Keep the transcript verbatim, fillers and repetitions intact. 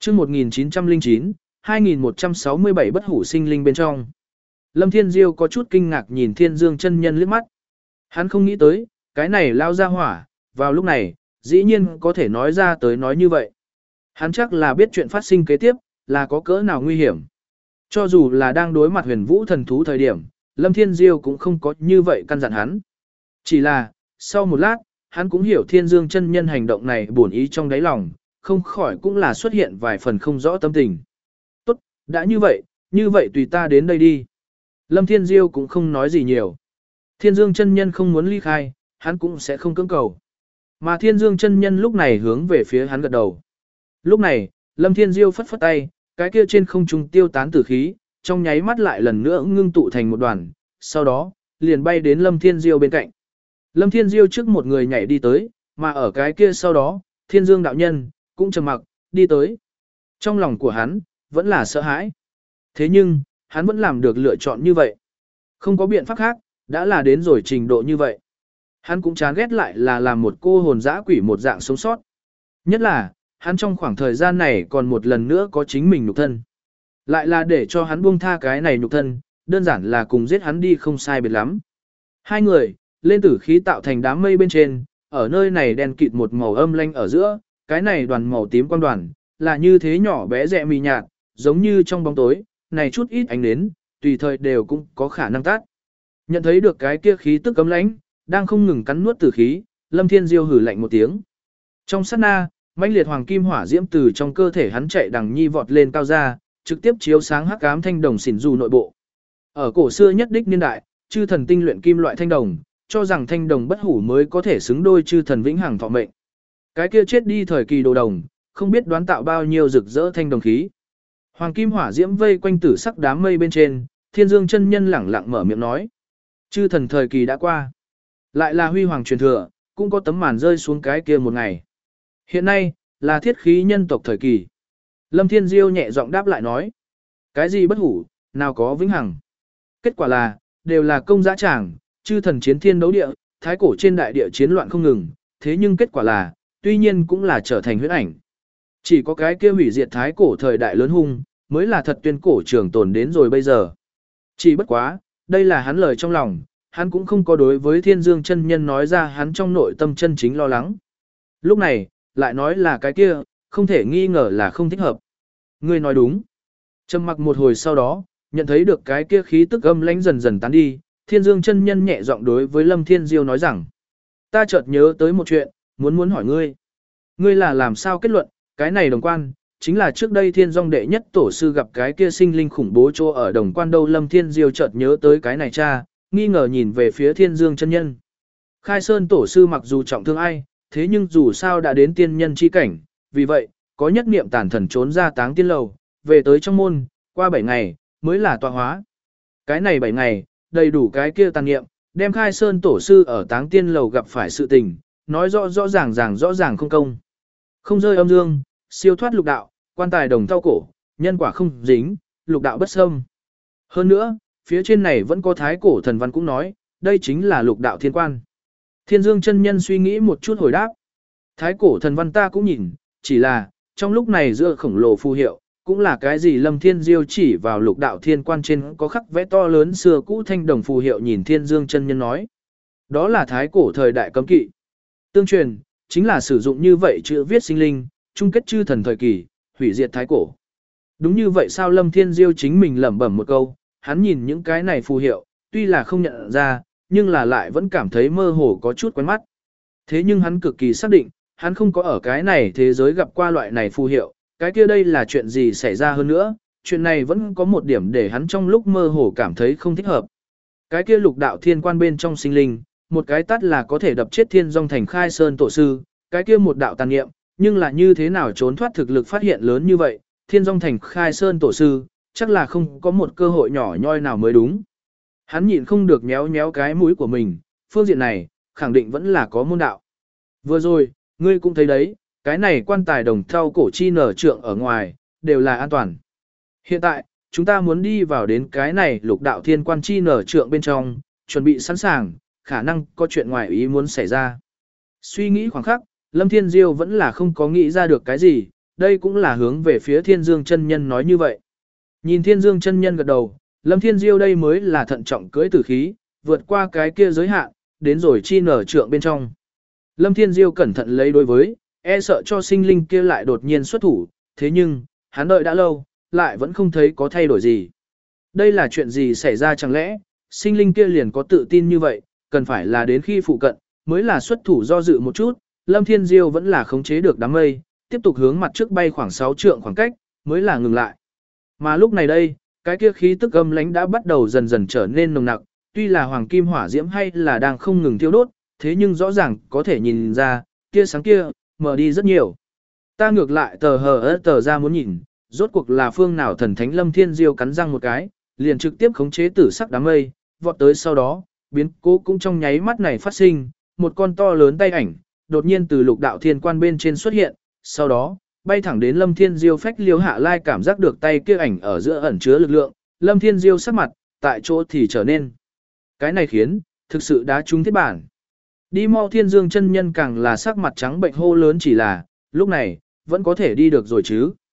Chương một nghìn chín trăm lẻ chín, hai nghìn một trăm sáu mươi bảy bất hủ sinh linh bên trong. Lâm Thiên Diêu có chút kinh ngạc nhìn Thiên Dương chân nhân liếc mắt. Hắn không nghĩ tới, cái này lao ra hỏa, vào lúc này, dĩ nhiên có thể nói ra tới nói như vậy. Hắn chắc là biết chuyện phát sinh kế tiếp, là có cỡ nào nguy hiểm. Cho dù là đang đối mặt huyền vũ thần thú thời điểm, Lâm Thiên Diêu cũng không có như vậy căn dặn hắn. Chỉ là, sau một lát, hắn cũng hiểu Thiên Dương chân nhân hành động này buồn ý trong đáy lòng, không khỏi cũng là xuất hiện vài phần không rõ tâm tình. Tốt, đã như vậy, như vậy tùy ta đến đây đi. Lâm Thiên Diêu cũng không nói gì nhiều. Thiên Dương chân nhân không muốn ly khai, hắn cũng sẽ không cưỡng cầu. Mà Thiên Dương chân nhân lúc này hướng về phía hắn gật đầu. Lúc này, Lâm Thiên Diêu phất phất tay, cái kia trên không trung tiêu tán tử khí, trong nháy mắt lại lần nữa ngưng tụ thành một đoàn, sau đó, liền bay đến Lâm Thiên Diêu bên cạnh. Lâm Thiên Diêu trước một người nhảy đi tới, mà ở cái kia sau đó, Thiên Dương đạo nhân, cũng trầm mặc, đi tới. Trong lòng của hắn, vẫn là sợ hãi. Thế nhưng, hắn vẫn làm được lựa chọn như vậy. Không có biện pháp khác, đã là đến rồi trình độ như vậy. Hắn cũng chán ghét lại là làm một cô hồn dã quỷ một dạng sống sót. Nhất là, hắn trong khoảng thời gian này còn một lần nữa có chính mình nhục thân. Lại là để cho hắn buông tha cái này nhục thân, đơn giản là cùng giết hắn đi không sai biệt lắm. Hai người, lên tử khí tạo thành đám mây bên trên, ở nơi này đen kịt một màu âm lanh ở giữa, cái này đoàn màu tím quang đoàn, là như thế nhỏ bé rẹ mì nhạt, giống như trong bóng tối, này chút ít ánh nến, tùy thời đều cũng có khả năng tắt. Nhận thấy được cái kia khí tức cấm lãnh, đang không ngừng cắn nuốt tử khí, Lâm Thiên Diêu hử lạnh một tiếng. Trong sát na, mãnh liệt hoàng kim hỏa diễm từ trong cơ thể hắn chạy đằng nhi vọt lên cao ra, trực tiếp chiếu sáng hắc ám thanh đồng xỉn dù nội bộ. Ở cổ xưa nhất đích niên đại, chư thần tinh luyện kim loại thanh đồng, cho rằng thanh đồng bất hủ mới có thể xứng đôi chư thần vĩnh hằng thọ mệnh. Cái kia chết đi thời kỳ đồ đồng, không biết đoán tạo bao nhiêu rực rỡ thanh đồng khí. Hoàng kim hỏa diễm vây quanh tử sắc đám mây bên trên, Thiên Dương chân nhân lẳng lặng mở miệng nói: "Chư thần thời kỳ đã qua, lại là huy hoàng truyền thừa, cũng có tấm màn rơi xuống cái kia một ngày. Hiện nay, là thiết khí nhân tộc thời kỳ." Lâm Thiên Diêu nhẹ giọng đáp lại nói: "Cái gì bất hủ, nào có vĩnh hằng? Kết quả là, đều là công dã tràng, chư thần chiến thiên đấu địa, thái cổ trên đại địa chiến loạn không ngừng, thế nhưng kết quả là, tuy nhiên cũng là trở thành huyễn ảnh. Chỉ có cái kia hủy diệt thái cổ thời đại lớn hung, mới là thật tuyên cổ trường tồn đến rồi bây giờ. Chỉ bất quá, đây là hắn lời trong lòng, hắn cũng không có đối với Thiên Dương chân nhân nói ra hắn trong nội tâm chân chính lo lắng. Lúc này, lại nói là cái kia, không thể nghi ngờ là không thích hợp. Ngươi nói đúng." Trầm mặc một hồi sau đó, nhận thấy được cái kia khí tức âm lãnh dần dần tán đi, Thiên Dương chân nhân nhẹ giọng đối với Lâm Thiên Diêu nói rằng: "Ta chợt nhớ tới một chuyện, muốn muốn hỏi ngươi. Ngươi là làm sao kết luận, cái này đồng quan, chính là trước đây Thiên Dung đệ nhất tổ sư gặp cái kia sinh linh khủng bố chỗ ở đồng quan đâu?" Lâm Thiên Diêu chợt nhớ tới cái này cha, nghi ngờ nhìn về phía Thiên Dương chân nhân. Khai Sơn tổ sư mặc dù trọng thương ai, thế nhưng dù sao đã đến tiên nhân chi cảnh, vì vậy, có nhất niệm tản thần trốn ra Táng Tiên lầu, về tới trong môn, qua bảy ngày, mới là tọa hóa. Cái này bảy ngày, đầy đủ cái kia tàn niệm, đem Khai Sơn tổ sư ở Táng Tiên lầu gặp phải sự tình, nói rõ rõ ràng ràng rõ ràng không công. Không rơi âm dương, siêu thoát lục đạo, quan tài đồng thau cổ, nhân quả không dính, lục đạo bất xâm. Hơn nữa, phía trên này vẫn có thái cổ thần văn cũng nói, đây chính là lục đạo thiên quan. Thiên Dương chân nhân suy nghĩ một chút hồi đáp: "Thái cổ thần văn ta cũng nhìn, chỉ là, trong lúc này giữa khổng lồ phù hiệu, cũng là cái gì?" Lâm Thiên Diêu chỉ vào lục đạo thiên quan trên có khắc vẽ to lớn xưa cũ thanh đồng phù hiệu nhìn Thiên Dương chân nhân nói: "Đó là thái cổ thời đại cấm kỵ. Tương truyền, chính là sử dụng như vậy chữ viết sinh linh, chung kết chư thần thời kỳ, hủy diệt thái cổ." Đúng như vậy sao? Lâm Thiên Diêu chính mình lẩm bẩm một câu, hắn nhìn những cái này phù hiệu, tuy là không nhận ra, nhưng là lại vẫn cảm thấy mơ hồ có chút quen mắt. Thế nhưng hắn cực kỳ xác định, hắn không có ở cái này thế giới gặp qua loại này phù hiệu, cái kia đây là chuyện gì xảy ra hơn nữa, chuyện này vẫn có một điểm để hắn trong lúc mơ hồ cảm thấy không thích hợp. Cái kia lục đạo thiên quan bên trong sinh linh, một cái tát là có thể đập chết Thiên Dung thành Khai Sơn tổ sư, cái kia một đạo tàn niệm, nhưng là như thế nào trốn thoát thực lực phát hiện lớn như vậy, Thiên Dung thành Khai Sơn tổ sư, chắc là không có một cơ hội nhỏ nhoi nào mới đúng. Hắn nhịn không được méo méo cái mũi của mình, phương diện này, khẳng định vẫn là có môn đạo. Vừa rồi, ngươi cũng thấy đấy, cái này quan tài đồng thau cổ chi nở trượng ở ngoài, đều là an toàn. Hiện tại, chúng ta muốn đi vào đến cái này lục đạo thiên quan chi nở trượng bên trong, chuẩn bị sẵn sàng, khả năng có chuyện ngoài ý muốn xảy ra. Suy nghĩ khoảng khắc, Lâm Thiên Diêu vẫn là không có nghĩ ra được cái gì, đây cũng là hướng về phía Thiên Dương chân nhân nói như vậy. Nhìn Thiên Dương chân nhân gật đầu, Lâm Thiên Diêu đây mới là thận trọng cưỡi tử khí, vượt qua cái kia giới hạn, đến rồi chi nở trượng bên trong. Lâm Thiên Diêu cẩn thận lấy đối với, e sợ cho sinh linh kia lại đột nhiên xuất thủ, thế nhưng, hắn đợi đã lâu, lại vẫn không thấy có thay đổi gì. Đây là chuyện gì xảy ra chẳng lẽ, sinh linh kia liền có tự tin như vậy, cần phải là đến khi phụ cận, mới là xuất thủ do dự một chút, Lâm Thiên Diêu vẫn là khống chế được đám mây, tiếp tục hướng mặt trước bay khoảng sáu trượng khoảng cách, mới là ngừng lại. Mà lúc này đây, cái kia khí tức âm lãnh đã bắt đầu dần dần trở nên nồng nặc, tuy là hoàng kim hỏa diễm hay là đang không ngừng thiêu đốt, thế nhưng rõ ràng có thể nhìn ra, kia sáng kia, mở đi rất nhiều. Ta ngược lại tờ hờ ớt tờ ra muốn nhìn, rốt cuộc là phương nào thần thánh Lâm Thiên Diêu cắn răng một cái, liền trực tiếp khống chế tử sắc đám mây, vọt tới sau đó, biến cố cũng trong nháy mắt này phát sinh, một con to lớn tay ảnh, đột nhiên từ lục đạo thiên quan bên trên xuất hiện, sau đó, bay thẳng đến Lâm Thiên Diêu phách liêu hạ lai cảm giác được tay kia ảnh ở giữa ẩn chứa lực lượng, Lâm Thiên Diêu sắc mặt, tại chỗ thì trở nên. Cái này khiến, thực sự đá trúng thiết bản. Đi mau Thiên Dương chân nhân càng là sắc mặt trắng bệnh hô lớn chỉ là, lúc này, vẫn có thể đi được rồi chứ.